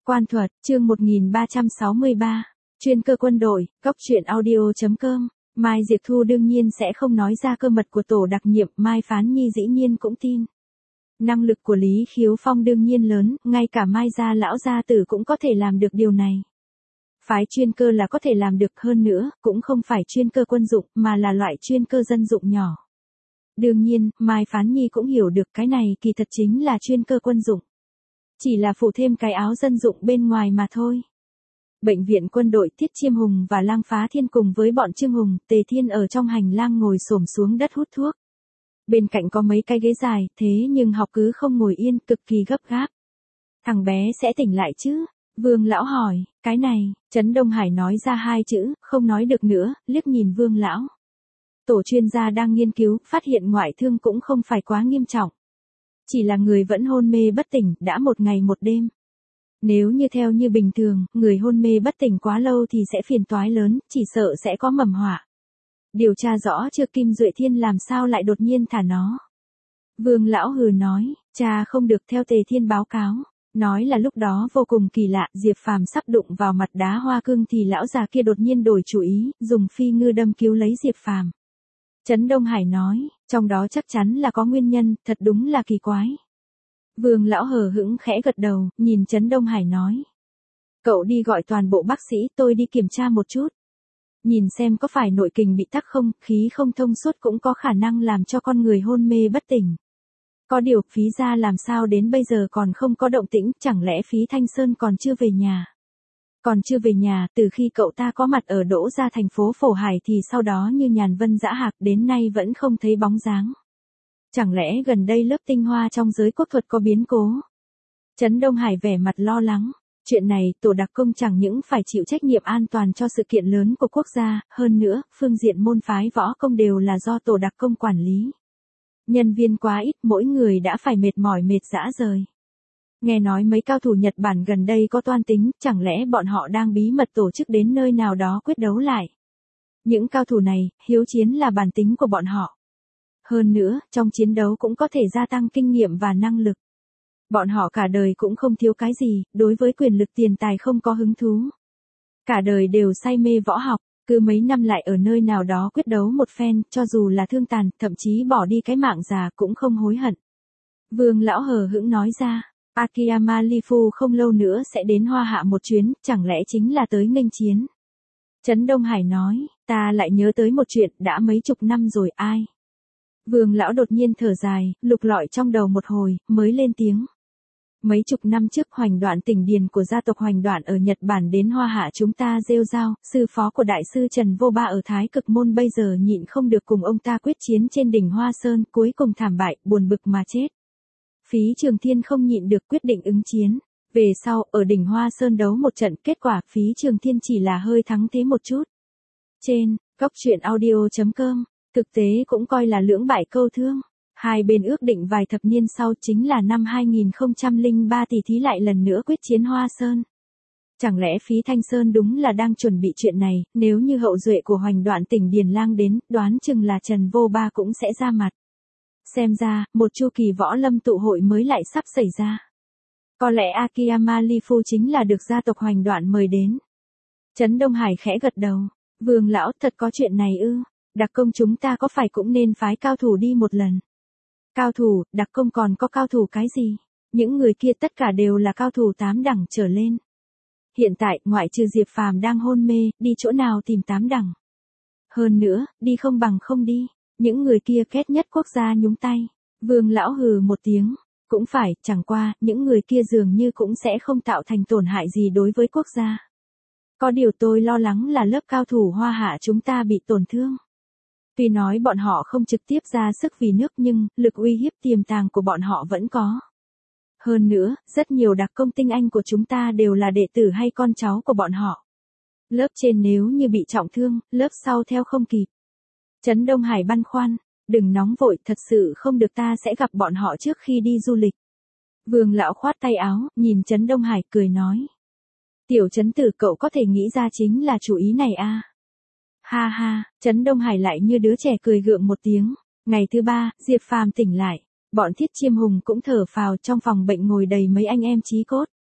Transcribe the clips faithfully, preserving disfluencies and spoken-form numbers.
Quan thuật, chương một nghìn ba trăm sáu mươi ba. Chuyên cơ quân đội, góc truyện audio.com. Mai Diệp Thu đương nhiên sẽ không nói ra cơ mật của tổ đặc nhiệm, Mai Phán Nhi dĩ nhiên cũng tin. Năng lực của Lý Khiếu Phong đương nhiên lớn, ngay cả Mai gia lão gia tử cũng có thể làm được điều này. Phái chuyên cơ là có thể làm được, hơn nữa, cũng không phải chuyên cơ quân dụng, mà là loại chuyên cơ dân dụng nhỏ. Đương nhiên, Mai Phán Nhi cũng hiểu được cái này kỳ thật chính là chuyên cơ quân dụng. Chỉ là phụ thêm cái áo dân dụng bên ngoài mà thôi. Bệnh viện quân đội Tiết Chiêm Hùng và Lang Phá Thiên cùng với bọn Trương Hùng, Tề Thiên ở trong hành lang ngồi xổm xuống đất hút thuốc. Bên cạnh có mấy cái ghế dài, thế nhưng học cứ không ngồi yên, cực kỳ gấp gáp. Thằng bé sẽ tỉnh lại chứ? Vương lão hỏi, cái này, Trấn Đông Hải nói ra hai chữ, không nói được nữa, liếc nhìn Vương lão. Tổ chuyên gia đang nghiên cứu, phát hiện ngoại thương cũng không phải quá nghiêm trọng. Chỉ là người vẫn hôn mê bất tỉnh, đã một ngày một đêm. Nếu như theo như bình thường, người hôn mê bất tỉnh quá lâu thì sẽ phiền toái lớn, chỉ sợ sẽ có mầm họa. Điều tra rõ chưa, Kim Duệ Thiên làm sao lại đột nhiên thả nó. Vương lão hừ nói, cha không được, theo Tề Thiên báo cáo. Nói là lúc đó vô cùng kỳ lạ, Diệp Phàm sắp đụng vào mặt đá hoa cương thì lão già kia đột nhiên đổi chủ ý, dùng phi ngư đâm cứu lấy Diệp Phàm. Trấn Đông Hải nói, trong đó chắc chắn là có nguyên nhân, thật đúng là kỳ quái. Vương lão hờ hững khẽ gật đầu, nhìn Trấn Đông Hải nói. Cậu đi gọi toàn bộ bác sĩ, tôi đi kiểm tra một chút. Nhìn xem có phải nội kình bị tắc không, khí không thông suốt cũng có khả năng làm cho con người hôn mê bất tỉnh. Có điều, Phí gia làm sao đến bây giờ còn không có động tĩnh, chẳng lẽ Phí Thanh Sơn còn chưa về nhà? Còn chưa về nhà, từ khi cậu ta có mặt ở Đỗ Gia thành phố Phổ Hải thì sau đó như nhàn vân dã hạc, đến nay vẫn không thấy bóng dáng. Chẳng lẽ gần đây lớp tinh hoa trong giới quốc thuật có biến cố? Trấn Đông Hải vẻ mặt lo lắng. Chuyện này, tổ đặc công chẳng những phải chịu trách nhiệm an toàn cho sự kiện lớn của quốc gia, hơn nữa, phương diện môn phái võ công đều là do tổ đặc công quản lý. Nhân viên quá ít, mỗi người đã phải mệt mỏi mệt rã rời. Nghe nói mấy cao thủ Nhật Bản gần đây có toan tính, chẳng lẽ bọn họ đang bí mật tổ chức đến nơi nào đó quyết đấu lại. Những cao thủ này, hiếu chiến là bản tính của bọn họ. Hơn nữa, trong chiến đấu cũng có thể gia tăng kinh nghiệm và năng lực. Bọn họ cả đời cũng không thiếu cái gì, đối với quyền lực tiền tài không có hứng thú. Cả đời đều say mê võ học, cứ mấy năm lại ở nơi nào đó quyết đấu một phen, cho dù là thương tàn, thậm chí bỏ đi cái mạng già cũng không hối hận. Vương lão hờ hững nói ra, Akiyama Lifu không lâu nữa sẽ đến Hoa Hạ một chuyến, chẳng lẽ chính là tới nghênh chiến. Trấn Đông Hải nói, ta lại nhớ tới một chuyện, đã mấy chục năm rồi, ai? Vương lão đột nhiên thở dài, lục lọi trong đầu một hồi, mới lên tiếng. Mấy chục năm trước, Hoành Đoạn Tỉnh Điền của gia tộc Hoành Đoạn ở Nhật Bản đến Hoa Hạ chúng ta rêu rao, sư phó của đại sư Trần Vô Ba ở Thái Cực Môn bây giờ nhịn không được cùng ông ta quyết chiến trên đỉnh Hoa Sơn, cuối cùng thảm bại, buồn bực mà chết. Phí Trường Thiên không nhịn được quyết định ứng chiến. Về sau, ở đỉnh Hoa Sơn đấu một trận, kết quả Phí Trường Thiên chỉ là hơi thắng thế một chút. Trên, góc truyện audio.com, thực tế cũng coi là lưỡng bại câu thương. Hai bên ước định vài thập niên sau, chính là năm hai nghìn không trăm lẻ ba tỷ thí lại lần nữa quyết chiến Hoa Sơn. Chẳng lẽ Phí Thanh Sơn đúng là đang chuẩn bị chuyện này, nếu như hậu duệ của Hoành Đoạn Tỉnh Điền Lang đến, đoán chừng là Trần Vô Ba cũng sẽ ra mặt. Xem ra, một chu kỳ võ lâm tụ hội mới lại sắp xảy ra. Có lẽ Akiyama Lifu chính là được gia tộc Hoành Đoạn mời đến. Trấn Đông Hải khẽ gật đầu. Vương lão, thật có chuyện này ư? Đặc công chúng ta có phải cũng nên phái cao thủ đi một lần? Cao thủ, đặc công còn có cao thủ cái gì? Những người kia tất cả đều là cao thủ tám đẳng trở lên. Hiện tại, ngoại trừ Diệp Phàm đang hôn mê, đi chỗ nào tìm tám đẳng? Hơn nữa, đi không bằng không đi. Những người kia kết nhất quốc gia nhúng tay. Vương lão hừ một tiếng. Cũng phải, chẳng qua, những người kia dường như cũng sẽ không tạo thành tổn hại gì đối với quốc gia. Có điều tôi lo lắng là lớp cao thủ Hoa Hạ chúng ta bị tổn thương. Tuy nói bọn họ không trực tiếp ra sức vì nước nhưng, lực uy hiếp tiềm tàng của bọn họ vẫn có. Hơn nữa, rất nhiều đặc công tinh anh của chúng ta đều là đệ tử hay con cháu của bọn họ. Lớp trên nếu như bị trọng thương, lớp sau theo không kịp. Trấn Đông Hải băn khoăn, đừng nóng vội, thật sự không được, ta sẽ gặp bọn họ trước khi đi du lịch. Vương lão khoát tay áo, nhìn Trấn Đông Hải, cười nói. Tiểu Trấn tử, cậu có thể nghĩ ra chính là chủ ý này à? Ha ha, Trấn Đông Hải lại như đứa trẻ cười gượng một tiếng. Ngày thứ ba, Diệp Phàm tỉnh lại. Bọn Thiết Chiêm Hùng cũng thở phào, trong phòng bệnh ngồi đầy mấy anh em chí cốt.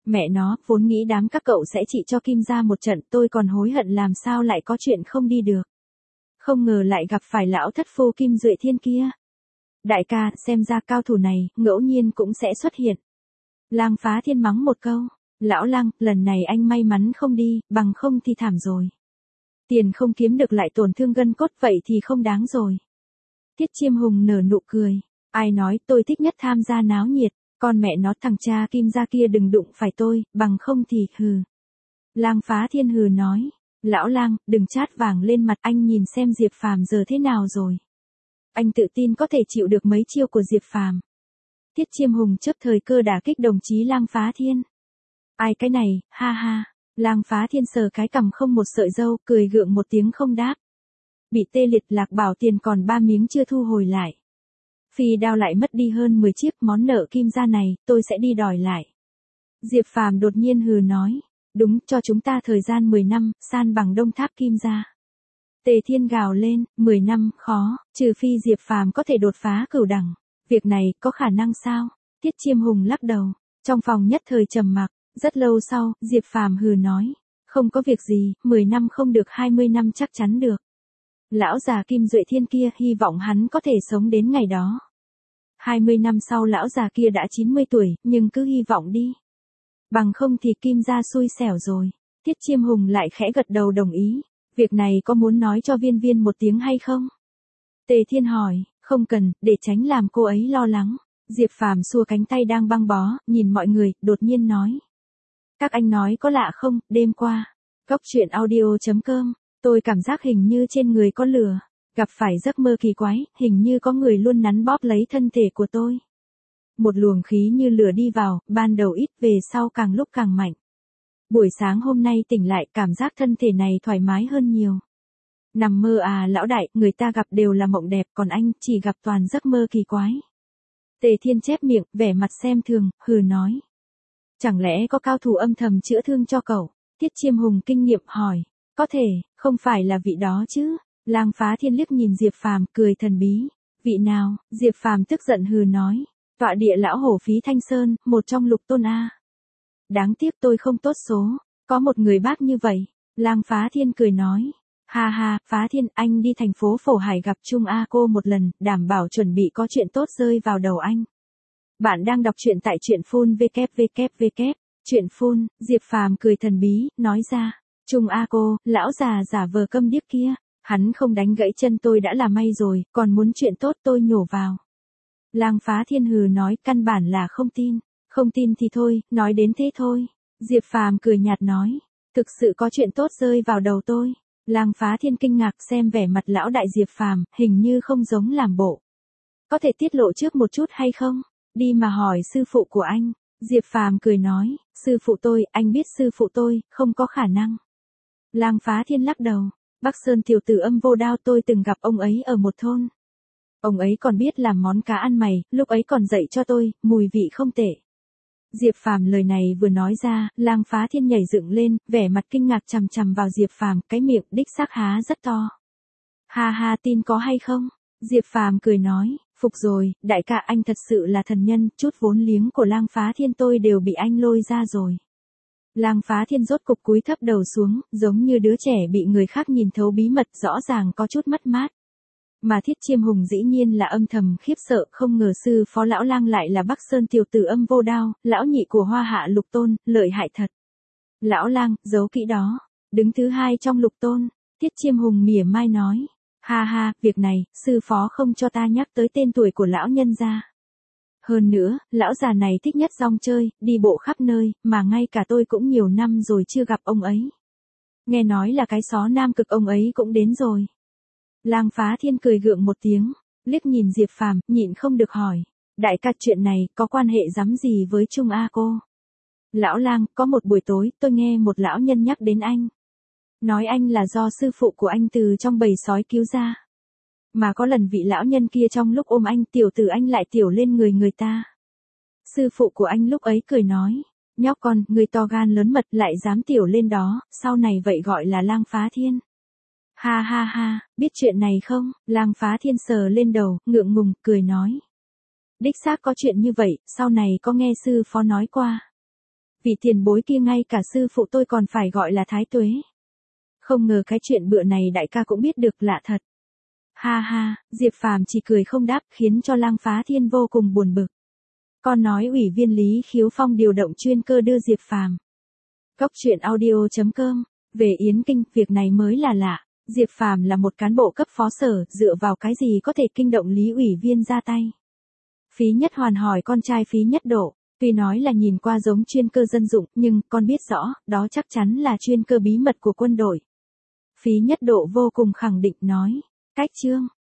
Mẹ nó, vốn nghĩ đám các cậu sẽ chỉ cho Kim ra một trận, tôi còn hối hận làm sao lại có chuyện không đi được. Không ngờ lại gặp phải lão thất phu Kim Duệ Thiên kia. Đại ca, xem ra cao thủ này, ngẫu nhiên cũng sẽ xuất hiện. Lang Phá Thiên mắng một câu. Lão Lang, lần này anh may mắn không đi, bằng không thì thảm rồi. Tiền không kiếm được lại tổn thương gân cốt, vậy thì không đáng rồi. Tiết Chiêm Hùng nở nụ cười. Ai nói, tôi thích nhất tham gia náo nhiệt, con mẹ nó thằng cha Kim gia kia đừng đụng phải tôi, bằng không thì hừ. Lang Phá Thiên hừ nói. Lão Lang, đừng chát vàng lên mặt, anh nhìn xem Diệp Phàm giờ thế nào rồi. Anh tự tin có thể chịu được mấy chiêu của Diệp Phàm. Tiết Chiêm Hùng chớp thời cơ đả kích đồng chí Lang Phá Thiên. Ai cái này, ha ha. Lang Phá Thiên sờ cái cằm không một sợi râu, cười gượng một tiếng không đáp. Bị tê liệt Lạc Bảo tiền còn ba miếng chưa thu hồi lại. Phi đao lại mất đi hơn mười chiếc, món nợ Kim gia này, tôi sẽ đi đòi lại. Diệp Phàm đột nhiên hừ nói. Đúng, cho chúng ta thời gian mười năm, san bằng Đông Tháp Kim gia. Tề Thiên gào lên, mười năm, khó, trừ phi Diệp Phàm có thể đột phá cửu đẳng. Việc này, có khả năng sao? Tiết Chiêm Hùng lắc đầu. Trong phòng nhất thời trầm mặc, rất lâu sau, Diệp Phàm hừ nói. Không có việc gì, mười năm không được hai mươi năm chắc chắn được. Lão già Kim Duệ Thiên kia, hy vọng hắn có thể sống đến ngày đó. hai mươi năm sau lão già kia đã chín mươi tuổi, nhưng cứ hy vọng đi. Bằng không thì Kim gia xui xẻo rồi. Tiết Chiêm Hùng lại khẽ gật đầu đồng ý. Việc này có muốn nói cho Viên Viên một tiếng hay không? Tề Thiên hỏi, không cần, để tránh làm cô ấy lo lắng. Diệp Phàm xua cánh tay đang băng bó, nhìn mọi người, đột nhiên nói. Các anh nói có lạ không, đêm qua. Cốc truyện audio chấm com, tôi cảm giác hình như trên người có lửa. Gặp phải giấc mơ kỳ quái, hình như có người luôn nắn bóp lấy thân thể của tôi. Một luồng khí như lửa đi vào, ban đầu ít về sau càng lúc càng mạnh. Buổi sáng hôm nay tỉnh lại cảm giác thân thể này thoải mái hơn nhiều. Nằm mơ à lão đại, người ta gặp đều là mộng đẹp, còn anh chỉ gặp toàn giấc mơ kỳ quái. Tề Thiên chép miệng, vẻ mặt xem thường, hừ nói. Chẳng lẽ có cao thủ âm thầm chữa thương cho cậu? Tiết Chiêm Hùng kinh nghiệm hỏi. Có thể, không phải là vị đó chứ? Lang Phá Thiên liếc nhìn Diệp Phàm, cười thần bí. Vị nào? Diệp Phàm tức giận hừ nói. Tọa địa lão hổ Phí Thanh Sơn, một trong lục tôn A. Đáng tiếc tôi không tốt số, có một người bác như vậy. Lang Phá Thiên cười nói. Ha ha, Phá Thiên, anh đi thành phố Phổ Hải gặp Trung A cô một lần, đảm bảo chuẩn bị có chuyện tốt rơi vào đầu anh. Bạn đang đọc truyện tại truyện phun www. Truyện phun, Diệp Phàm cười thần bí, nói ra. Trung A cô, lão già giả vờ câm điếc kia, hắn không đánh gãy chân tôi đã là may rồi, còn muốn chuyện tốt tôi nhổ vào. Lang Phá Thiên hừ nói, căn bản là không tin. Không tin thì thôi, nói đến thế thôi. Diệp Phàm cười nhạt nói. Thực sự có chuyện tốt rơi vào đầu tôi. Lang Phá Thiên kinh ngạc xem vẻ mặt lão đại Diệp Phàm, hình như không giống làm bộ. Có thể tiết lộ trước một chút hay không? Đi mà hỏi sư phụ của anh. Diệp Phàm cười nói, sư phụ tôi, anh biết sư phụ tôi, không có khả năng. Lang Phá Thiên lắc đầu. Bắc Sơn tiểu tử Âm Vô Đao, tôi từng gặp ông ấy ở một thôn. Ông ấy còn biết làm món cá ăn mày, lúc ấy còn dạy cho tôi, mùi vị không tệ. Diệp Phàm lời này vừa nói ra, Lang Phá Thiên nhảy dựng lên, vẻ mặt kinh ngạc chằm chằm vào Diệp Phàm, cái miệng đích xác há rất to. Ha ha, tin có hay không? Diệp Phàm cười nói, phục rồi, đại ca anh thật sự là thần nhân, chút vốn liếng của Lang Phá Thiên tôi đều bị anh lôi ra rồi. Lang Phá Thiên rốt cục cúi thấp đầu xuống, giống như đứa trẻ bị người khác nhìn thấu bí mật, rõ ràng có chút mất mát. Mà Thiết Chiêm Hùng dĩ nhiên là âm thầm khiếp sợ, không ngờ sư phó lão Lang lại là Bắc Sơn tiểu tử Âm Vô Đao, lão nhị của Hoa Hạ lục tôn, lợi hại thật. Lão Lang, giấu kỹ đó, đứng thứ hai trong lục tôn. Thiết Chiêm Hùng mỉa mai nói. Ha ha, việc này, sư phó không cho ta nhắc tới tên tuổi của lão nhân gia. Hơn nữa, lão già này thích nhất rong chơi, đi bộ khắp nơi, mà ngay cả tôi cũng nhiều năm rồi chưa gặp ông ấy. Nghe nói là cái xó Nam Cực ông ấy cũng đến rồi. Lang Phá Thiên cười gượng một tiếng, liếc nhìn Diệp Phàm, nhịn không được hỏi. Đại ca, chuyện này, có quan hệ rắm gì với Trung A cô? Lão Lang, có một buổi tối, tôi nghe một lão nhân nhắc đến anh. Nói anh là do sư phụ của anh từ trong bầy sói cứu ra. Mà có lần vị lão nhân kia trong lúc ôm anh, tiểu tử anh lại tiểu lên người người ta. Sư phụ của anh lúc ấy cười nói. Nhóc con, người to gan lớn mật lại dám tiểu lên đó, sau này vậy gọi là Lang Phá Thiên. Ha ha ha, biết chuyện này không? Lang Phá Thiên sờ lên đầu, ngượng ngùng, cười nói. Đích xác có chuyện như vậy, sau này có nghe sư phó nói qua. Vị tiền bối kia ngay cả sư phụ tôi còn phải gọi là Thái Tuế. Không ngờ cái chuyện bữa này đại ca cũng biết được, lạ thật. Ha ha, Diệp Phàm chỉ cười không đáp, khiến cho Lăng Phá Thiên vô cùng buồn bực. Con nói ủy viên Lý Khiếu Phong điều động chuyên cơ đưa Diệp Phàm. Cốc truyện audio chấm com, về Yến Kinh, việc này mới là lạ. Diệp Phàm là một cán bộ cấp phó sở, dựa vào cái gì có thể kinh động Lý ủy viên ra tay. Phí Nhất Hoàn hỏi con trai Phí Nhất Độ, tuy nói là nhìn qua giống chuyên cơ dân dụng, nhưng con biết rõ, đó chắc chắn là chuyên cơ bí mật của quân đội. Phí Nhất Độ vô cùng khẳng định nói, cách chương.